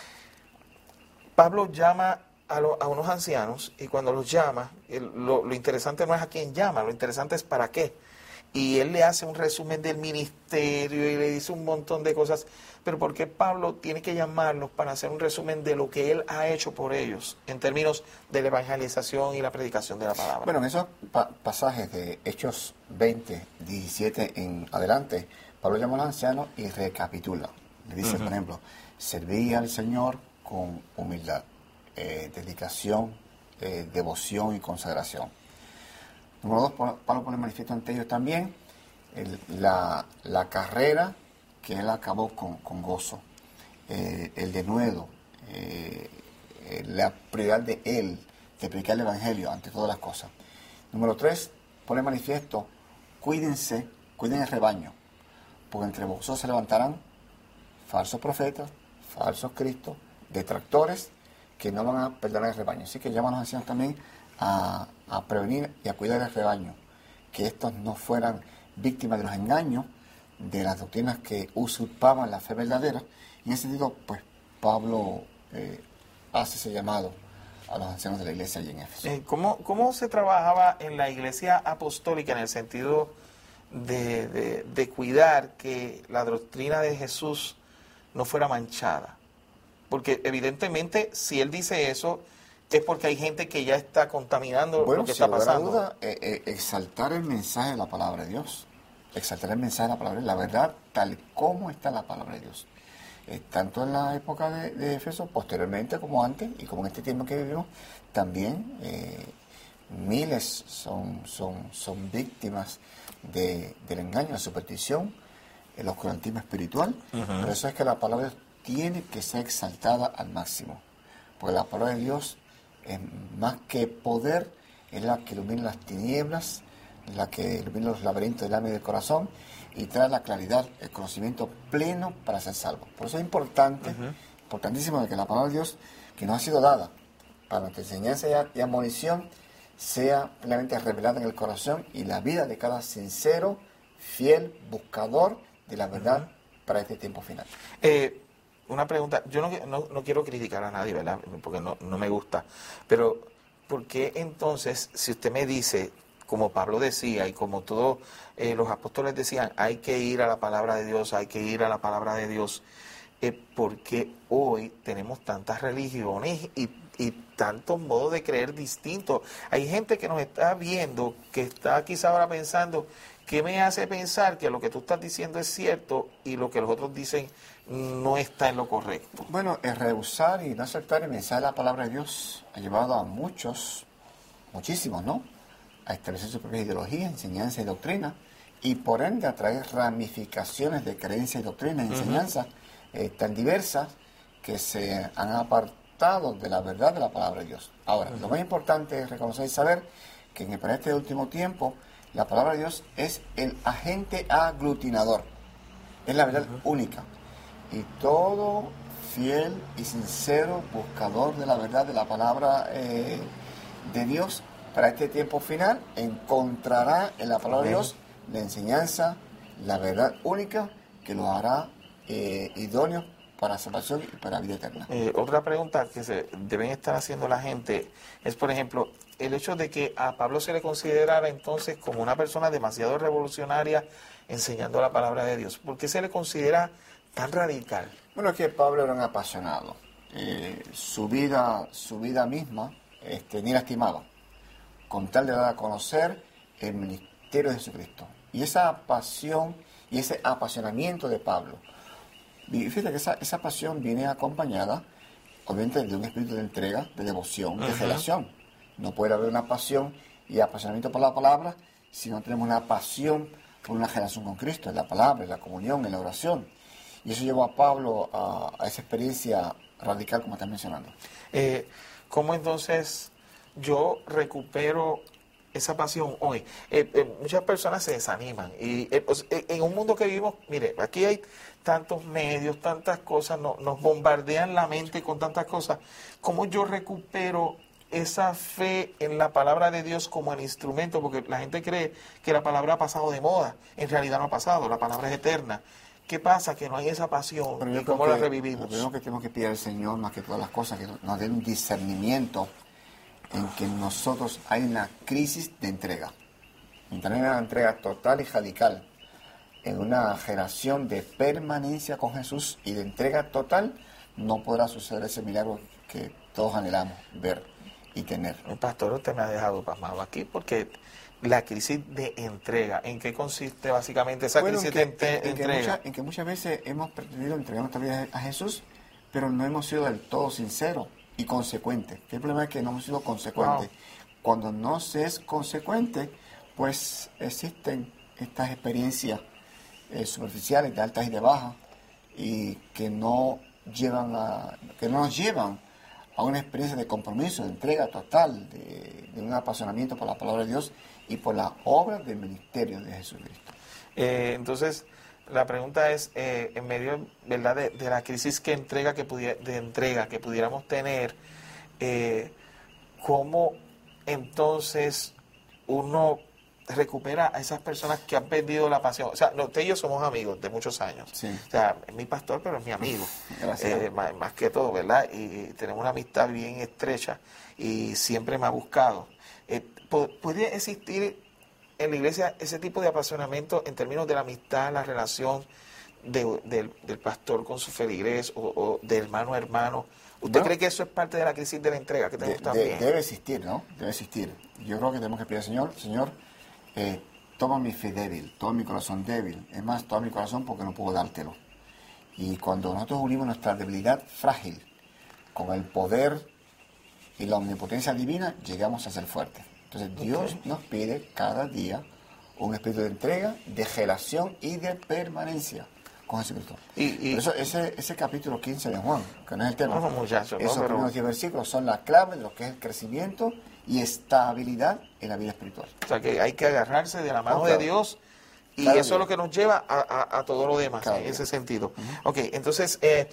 Pablo llama a, lo, a unos ancianos y cuando los llama, el, lo, lo interesante no es a quién llama, lo interesante es para qué. Y él le hace un resumen del ministerio y le dice un montón de cosas. Pero ¿por qué Pablo tiene que llamarlos para hacer un resumen de lo que él ha hecho por ellos en términos de la evangelización y la predicación de la palabra? Bueno, en esos pa pasajes de Hechos veinte, diecisiete en adelante, Pablo llama a los ancianos y recapitula. Le dice, uh-huh. por ejemplo, serví al Señor con humildad, eh, dedicación, eh, devoción y consagración. Número dos, Pablo pone manifiesto ante ellos también el, la, la carrera que él acabó con, con gozo, eh, el denuedo, eh, eh, la prioridad de él, de predicar el Evangelio ante todas las cosas. Número tres, pone manifiesto, cuídense, cuiden el rebaño, porque entre vosotros se levantarán falsos profetas, falsos cristos, detractores, que no van a perdonar el rebaño. Así que llaman a los ancianos también a, a prevenir y a cuidar el rebaño, que estos no fueran víctimas de los engaños, de las doctrinas que usurpaban la fe verdadera. Y en ese sentido, pues, Pablo eh, hace ese llamado a los ancianos de la iglesia allí en Éfeso. Eh, ¿cómo, ¿Cómo se trabajaba en la iglesia apostólica en el sentido de, de, de cuidar que la doctrina de Jesús no fuera manchada? Porque evidentemente, si él dice eso, es porque hay gente que ya está contaminando bueno, lo que sin está pasando. Bueno, duda, eh, eh, exaltar el mensaje de la palabra de Dios. Exaltar el mensaje de la palabra de Dios, la verdad, tal como está la palabra de Dios. Eh, tanto en la época de, de Éfeso, posteriormente como antes, y como en este tiempo que vivimos, también eh, miles son, son, son víctimas de, del engaño, la superstición, el oscurantismo espiritual. Uh-huh. Por eso es que la palabra de Dios tiene que ser exaltada al máximo. Porque la palabra de Dios es más que poder, es la que ilumina las tinieblas, la que ilumina los laberintos del alma y del corazón y trae la claridad, el conocimiento pleno para ser salvo. Por eso es importante, uh-huh. importantísimo de que la palabra de Dios, que nos ha sido dada para nuestra enseñanza y admonición, sea plenamente revelada en el corazón y la vida de cada sincero, fiel, buscador de la verdad uh-huh. para este tiempo final. Eh, una pregunta, yo no, no, no quiero criticar a nadie, ¿verdad? Porque no, no me gusta, pero ¿por qué entonces, si usted me dice, como Pablo decía y como todos eh, los apóstoles decían, hay que ir a la palabra de Dios, hay que ir a la palabra de Dios, eh, ¿por qué hoy tenemos tantas religiones y, y tantos modos de creer distintos? Hay gente que nos está viendo, que está quizá ahora pensando, ¿qué me hace pensar que lo que tú estás diciendo es cierto y lo que los otros dicen no está en lo correcto? Bueno, el rehusar y no aceptar el mensaje de la palabra de Dios ha llevado a muchos, muchísimos, ¿no?, a establecer su propia ideología, enseñanza y doctrina, y por ende a traer ramificaciones de creencia y doctrina y enseñanza uh-huh. eh, tan diversas que se han apartado de la verdad de la palabra de Dios. Ahora, uh-huh. lo más importante es reconocer y saber que en para este último tiempo la palabra de Dios es el agente aglutinador, es la verdad uh-huh. única. Y todo fiel y sincero buscador de la verdad de la palabra eh, de Dios para este tiempo final encontrará en la palabra uh-huh. de Dios la enseñanza, la verdad única que lo hará eh, idóneo para salvación y para vida eterna. Eh, otra pregunta que se deben estar haciendo la gente es, por ejemplo, el hecho de que a Pablo se le considerara entonces como una persona demasiado revolucionaria enseñando la palabra de Dios. ¿Por qué se le considera tan radical? Bueno, es que Pablo era un apasionado. Eh, su vida, su vida misma este, ni la estimaba, con tal de dar a conocer el ministerio de Jesucristo. Y esa pasión y ese apasionamiento de Pablo, y fíjate que esa, esa pasión viene acompañada, obviamente, de un espíritu de entrega, de devoción, de uh-huh. relación. No puede haber una pasión y apasionamiento por la palabra si no tenemos una pasión por una relación con Cristo, en la palabra, en la comunión, en la oración. Y eso llevó a Pablo a, a esa experiencia radical, como estás mencionando. Eh, ¿Cómo entonces yo recupero esa pasión hoy? Eh, eh, muchas personas se desaniman. Y eh, pues, eh, en un mundo que vivimos, mire, aquí hay tantos medios, tantas cosas, no, nos bombardean la mente con tantas cosas. ¿Cómo yo recupero esa fe en la palabra de Dios como el instrumento? Porque la gente cree que la palabra ha pasado de moda. En realidad no ha pasado, la palabra es eterna. ¿Qué pasa? Que no hay esa pasión. ¿Y cómo la revivimos? Lo primero que tenemos que pedir al Señor, más que todas las cosas, que nos dé un discernimiento en que nosotros hay una crisis de entrega. Entrar en una entrega total y radical, en una generación de permanencia con Jesús y de entrega total, no podrá suceder ese milagro que todos anhelamos ver y tener. El pastor, usted me ha dejado pasmado aquí porque la crisis de entrega, ¿en qué consiste básicamente esa bueno, crisis en que, de en, en entrega? Que mucha, en que muchas veces hemos pretendido entregar nuestra vida a Jesús, pero no hemos sido del todo sinceros y consecuentes. El problema es que no hemos sido consecuentes. Wow. Cuando no se es consecuente, pues existen estas experiencias eh, superficiales de altas y de bajas y que no llevan a, que no nos llevan a una experiencia de compromiso, de entrega total, de, de un apasionamiento por la palabra de Dios y por la obra del ministerio de Jesucristo. Eh, entonces, la pregunta es, eh, en medio, ¿verdad?, de, de la crisis que entrega que pudiera, de entrega que pudiéramos tener, eh, ¿cómo entonces uno recupera a esas personas que han perdido la pasión? O sea, usted y yo somos amigos de muchos años. Sí. O sea, es mi pastor, pero es mi amigo. Gracias. Eh, más, más que todo, ¿verdad? Y tenemos una amistad bien estrecha y siempre me ha buscado. Eh, ¿Puede existir en la iglesia ese tipo de apasionamiento en términos de la amistad, la relación de, de, del pastor con su feligres o, o de hermano a hermano? ¿Usted bueno, cree que eso es parte de la crisis de la entrega que tenemos de, también? De, debe existir, ¿no? Debe existir. Yo creo que tenemos que pedir al Señor, Señor, eh, toma mi fe débil, toma mi corazón débil. Es más, toma mi corazón porque no puedo dártelo. Y cuando nosotros unimos nuestra debilidad frágil con el poder y la omnipotencia divina, llegamos a ser fuertes. Entonces Dios okay. nos pide cada día un espíritu de entrega, de relación y de permanencia con Jesucristo. Y, y Por eso ese, ese capítulo quince de Juan, que no es el tema, no, muchacho, esos no, pero... primeros diez versículos son la clave de lo que es el crecimiento y estabilidad en la vida espiritual. O sea que hay que agarrarse de la mano oh, claro. de Dios y Cada eso día. es lo que nos lleva a, a, a todo lo demás Cada en día. ese sentido. Uh-huh. Ok, entonces... Eh,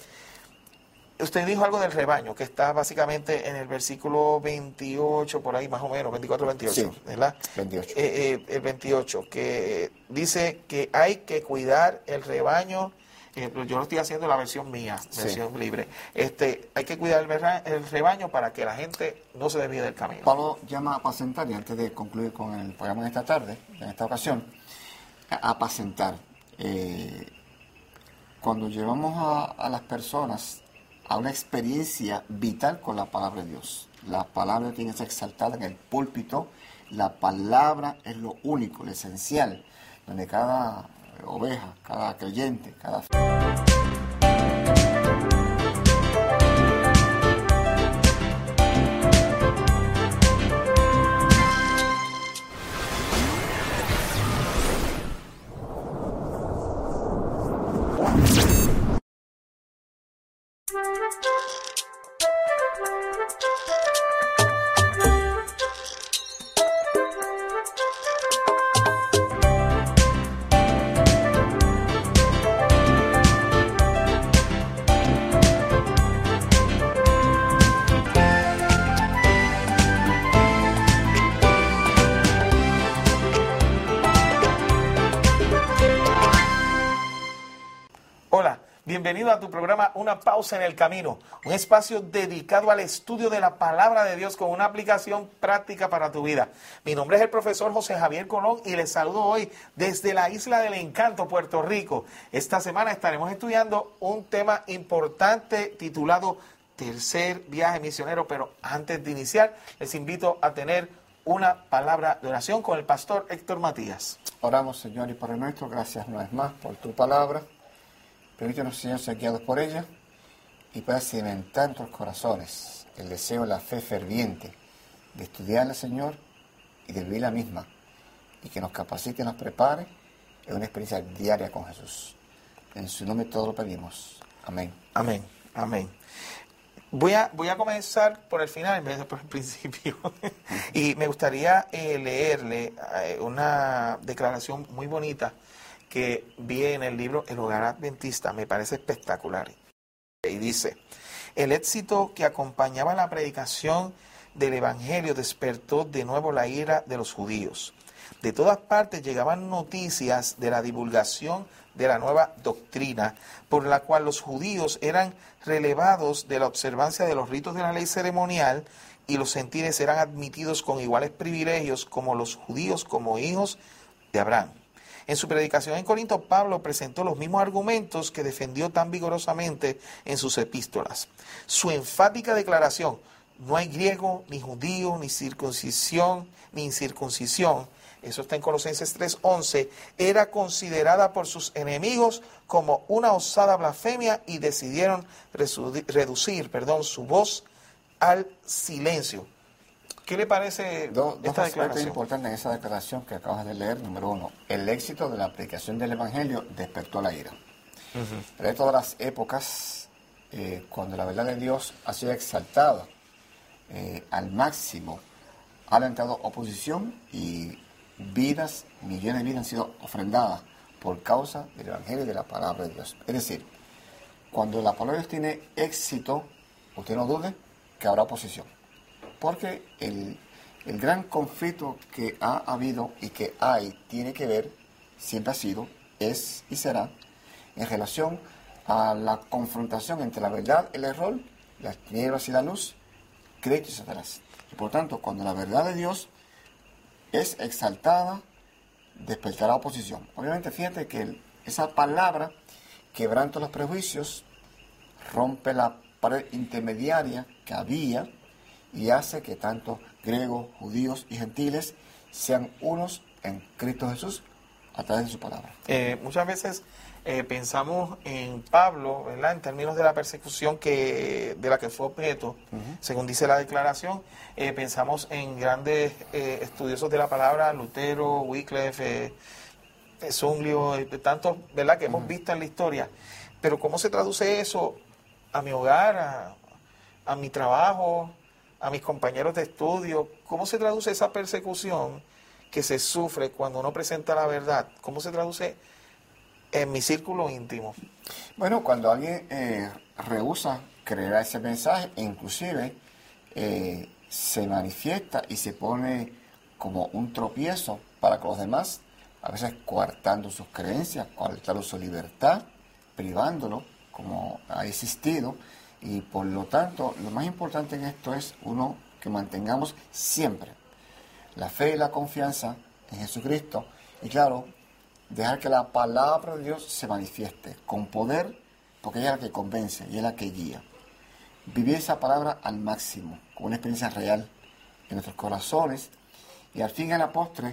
usted dijo algo del rebaño, que está básicamente en el versículo veintiocho, por ahí más o menos, veinticuatro, veintiocho, sí, ¿verdad? veintiocho. Eh, eh, el veintiocho, que dice que hay que cuidar el rebaño, eh, yo lo estoy haciendo en la versión mía, versión sí. libre, este, hay que cuidar el, verra, el rebaño para que la gente no se desvíe del camino. Pablo llama a apacentar, y antes de concluir con el programa de esta tarde, en esta ocasión, a apacentar. Eh, cuando llevamos a, a las personas a una experiencia vital con la palabra de Dios. La palabra tiene que ser exaltada en el púlpito. La palabra es lo único, lo esencial, donde cada oveja, cada creyente, cada... Hola, bienvenido a tu programa Una Pausa en el Camino, un espacio dedicado al estudio de la Palabra de Dios con una aplicación práctica para tu vida. Mi nombre es el profesor José Javier Colón y les saludo hoy desde la Isla del Encanto, Puerto Rico. Esta semana estaremos estudiando un tema importante titulado Tercer Viaje Misionero, pero antes de iniciar les invito a tener una palabra de oración con el pastor Héctor Matías. Oramos, Señor, y Padre nuestro, gracias una vez más por tu palabra. Permítanos, Señor, ser guiados por ella y puedas cimentar en nuestros corazones el deseo, la fe ferviente de estudiarla, Señor, y de vivir la misma, y que nos capacite y nos prepare en una experiencia diaria con Jesús. En su nombre todo lo pedimos. Amén. Amén, amén. Voy a, voy a comenzar por el final en vez de por el principio. Y me gustaría eh, leerle eh, una declaración muy bonita que vi en el libro El Hogar Adventista. Me parece espectacular. Y dice: el éxito que acompañaba la predicación del Evangelio despertó de nuevo la ira de los judíos. De todas partes llegaban noticias de la divulgación de la nueva doctrina, por la cual los judíos eran relevados de la observancia de los ritos de la ley ceremonial y los gentiles eran admitidos con iguales privilegios como los judíos como hijos de Abraham. En su predicación en Corinto, Pablo presentó los mismos argumentos que defendió tan vigorosamente en sus epístolas. Su enfática declaración: no hay griego, ni judío, ni circuncisión, ni incircuncisión, eso está en Colosenses tres once, era considerada por sus enemigos como una osada blasfemia y decidieron reducir perdón, su voz al silencio. ¿Qué le parece Dos, esta dos declaración? aspectos importantes en esa declaración que acabas de leer. Número uno, el éxito de la predicación del Evangelio despertó la ira. Uh-huh. Pero de todas las épocas, eh, cuando la verdad de Dios ha sido exaltada eh, al máximo, ha levantado oposición y vidas, millones de vidas han sido ofrendadas por causa del Evangelio y de la palabra de Dios. Es decir, cuando la palabra de Dios tiene éxito, usted no dude que habrá oposición. Porque el, el gran conflicto que ha habido y que hay, tiene que ver, siempre ha sido, es y será, en relación a la confrontación entre la verdad, el error, las tinieblas y la luz, Cristo y Satanás. Y por tanto, cuando la verdad de Dios es exaltada, despertará oposición. Obviamente, fíjate que el, esa palabra quebranta los prejuicios, rompe la pared intermediaria que había, y hace que tanto griegos, judíos y gentiles sean unos en Cristo Jesús a través de su palabra. Eh, muchas veces eh, pensamos en Pablo, ¿verdad?, en términos de la persecución que de la que fue objeto, uh-huh. según dice la declaración. Eh, pensamos en grandes eh, estudiosos de la palabra, Lutero, Wycliffe, eh, Zwinglio, eh, tantos, ¿verdad?, que uh-huh. hemos visto en la historia. Pero ¿cómo se traduce eso a mi hogar, a, a mi trabajo, a mis compañeros de estudio? ¿Cómo se traduce esa persecución que se sufre cuando uno presenta la verdad? ¿Cómo se traduce en mi círculo íntimo? Bueno, cuando alguien eh, rehúsa creer a ese mensaje, inclusive eh, se manifiesta y se pone como un tropiezo para con los demás, a veces coartando sus creencias, coartando su libertad, privándolo, como ha existido. Y por lo tanto, lo más importante en esto es, uno, que mantengamos siempre la fe y la confianza en Jesucristo. Y claro, dejar que la palabra de Dios se manifieste con poder, porque ella es la que convence y es la que guía. Vivir esa palabra al máximo, con una experiencia real en nuestros corazones. Y al fin y a la postre,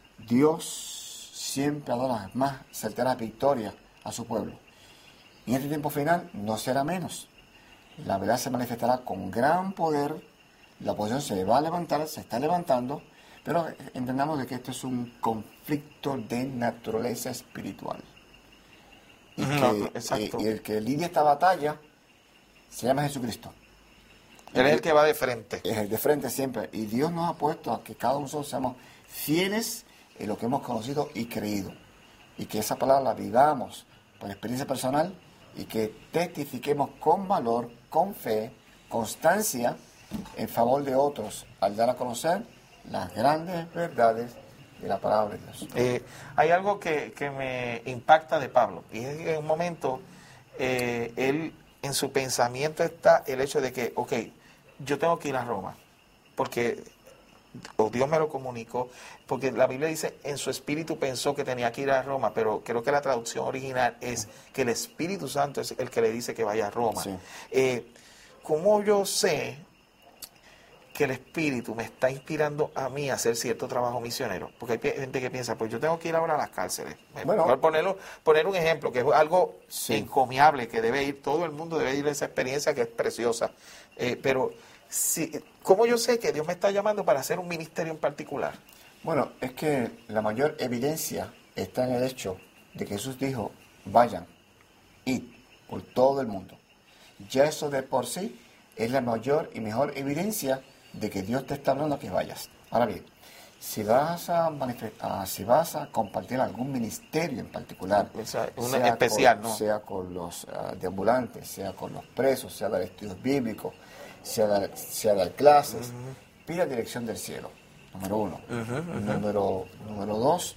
Dios siempre ha dado las más certeras victorias a su pueblo. Y en este tiempo final no será menos. La verdad se manifestará con gran poder, la oposición se va a levantar, se está levantando, pero entendamos de que esto es un conflicto de naturaleza espiritual. Y, no, que, eh, y el que lidia esta batalla se llama Jesucristo. Él es el que va de frente. Es el de frente siempre. Y Dios nos ha puesto a que cada uno de nosotros seamos fieles en lo que hemos conocido y creído. Y que esa palabra la vivamos por experiencia personal y que testifiquemos con valor, con fe, constancia en favor de otros al dar a conocer las grandes verdades de la palabra de Dios. Eh, hay algo que, que me impacta de Pablo, y es que en un momento eh, él en su pensamiento está el hecho de que, ok, yo tengo que ir a Roma, porque o Dios me lo comunicó, porque la Biblia dice, en su espíritu pensó que tenía que ir a Roma, pero creo que la traducción original es que el Espíritu Santo es el que le dice que vaya a Roma. Sí. Eh, ¿Cómo yo sé que el Espíritu me está inspirando a mí a hacer cierto trabajo misionero? Porque hay gente que piensa, pues yo tengo que ir ahora a las cárceles. Bueno, Por ponerlo, poner un ejemplo, que es algo sí. encomiable, que debe ir, todo el mundo debe ir a esa experiencia que es preciosa. Eh, pero, si, ¿cómo yo sé que Dios me está llamando para hacer un ministerio en particular? Bueno, es que la mayor evidencia está en el hecho de que Jesús dijo, vayan, id por todo el mundo. Ya eso de por sí es la mayor y mejor evidencia de que Dios te está hablando que vayas. Ahora bien, si vas a manifestar, si vas a compartir algún ministerio en particular, O sea, una sea especial, con, ¿no? sea con los uh, deambulantes, sea con los presos, sea dar estudios bíblicos, sea dar, sea dar clases, uh-huh. pida dirección del cielo, número uno. Uh-huh, uh-huh. Número, número dos,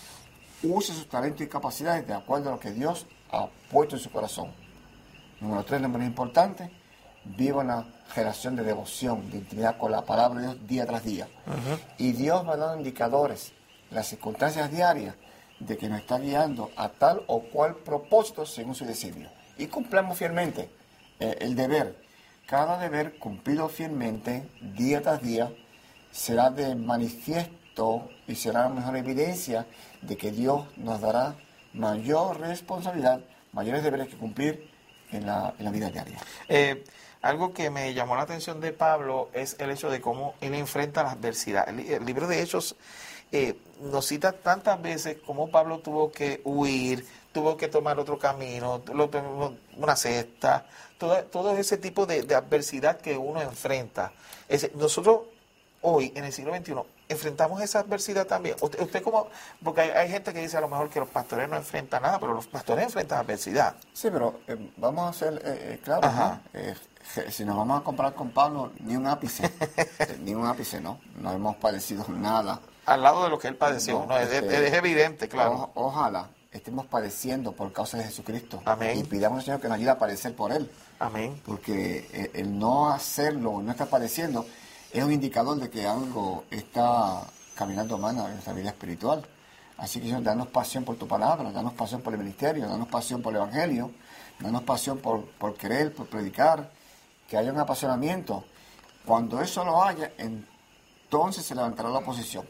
use sus talentos y capacidades de acuerdo a lo que Dios ha puesto en su corazón. Número tres, lo más importante, viva una relación de devoción, de intimidad con la palabra de Dios día tras día. Uh-huh. Y Dios va dando indicadores, las circunstancias diarias, de que nos está guiando a tal o cual propósito según su designio. Y cumplamos fielmente eh, el deber. Cada deber cumplido fielmente, día tras día, será de manifiesto y será la mejor evidencia de que Dios nos dará mayor responsabilidad, mayores deberes que cumplir en la, en la vida diaria. Eh, algo que me llamó la atención de Pablo es el hecho de cómo él enfrenta la adversidad. El, el libro de Hechos eh, nos cita tantas veces cómo Pablo tuvo que huir, tuvo que tomar otro camino, lo, una cesta, todo, todo ese tipo de, de adversidad que uno enfrenta. Es, nosotros hoy, en el siglo veintiuno, enfrentamos esa adversidad también. Usted, usted como, porque hay, hay gente que dice a lo mejor que los pastores no enfrentan nada, pero los pastores enfrentan adversidad. Sí, pero eh, vamos a ser eh, claros, ¿no? Eh, si nos vamos a comparar con Pablo, ni un ápice, eh, ni un ápice, ¿no? No hemos padecido nada. Al lado de lo que él padeció, no, ¿no? Este, es, es evidente, claro. O, ojalá estemos padeciendo por causa de Jesucristo. Amén. Y pidamos al Señor que nos ayude a padecer por Él. Amén. Porque eh, el no hacerlo, no estar padeciendo, es un indicador de que algo está caminando mal en nuestra vida espiritual. Así que Señor, danos pasión por tu palabra, danos pasión por el ministerio, danos pasión por el evangelio, danos pasión por, por querer, por predicar, que haya un apasionamiento. Cuando eso lo haya, entonces se levantará la oposición.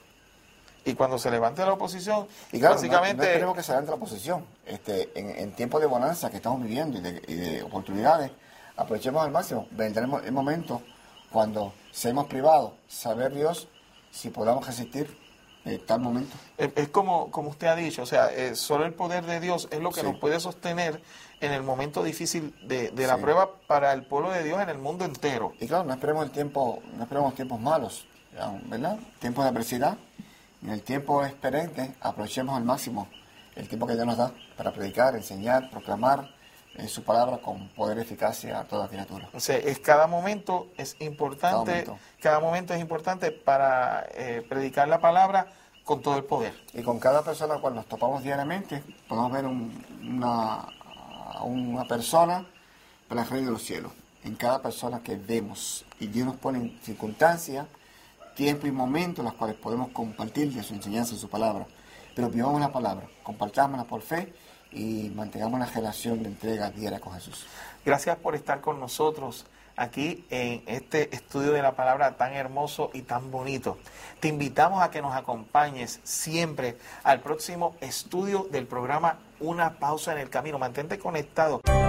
Y cuando se levante la oposición, y claro, básicamente... No, no esperemos que se levante la oposición. Este, en, en tiempos de bonanza que estamos viviendo y de, y de oportunidades, aprovechemos al máximo. Vendrá el momento cuando seamos privados, saber Dios si podamos resistir en tal momento. Es, es como, como usted ha dicho, o sea, eh, solo el poder de Dios es lo que sí. nos puede sostener en el momento difícil de, de la sí. prueba para el pueblo de Dios en el mundo entero. Y claro, no esperemos el tiempo, no esperemos tiempos malos, ¿verdad? Tiempos de adversidad. En el tiempo esperente, aprovechemos al máximo el tiempo que Dios nos da para predicar, enseñar, proclamar en su palabra con poder y eficacia a toda criatura. O sea, es, cada momento es importante, cada momento, cada momento es importante para eh, predicar la palabra con todo el poder. Y con cada persona con la cual nos topamos diariamente, podemos ver un, una, una persona para el reino de los cielos. En cada persona que vemos, y Dios nos pone en circunstancias, tiempo y momentos los cuales podemos compartir de su enseñanza, de su palabra. Pero vivamos la palabra, compartámosla por fe y mantengamos una relación de entrega diaria con Jesús. Gracias por estar con nosotros aquí en este estudio de la palabra tan hermoso y tan bonito. Te invitamos a que nos acompañes siempre al próximo estudio del programa Una Pausa en el Camino. Mantente conectado.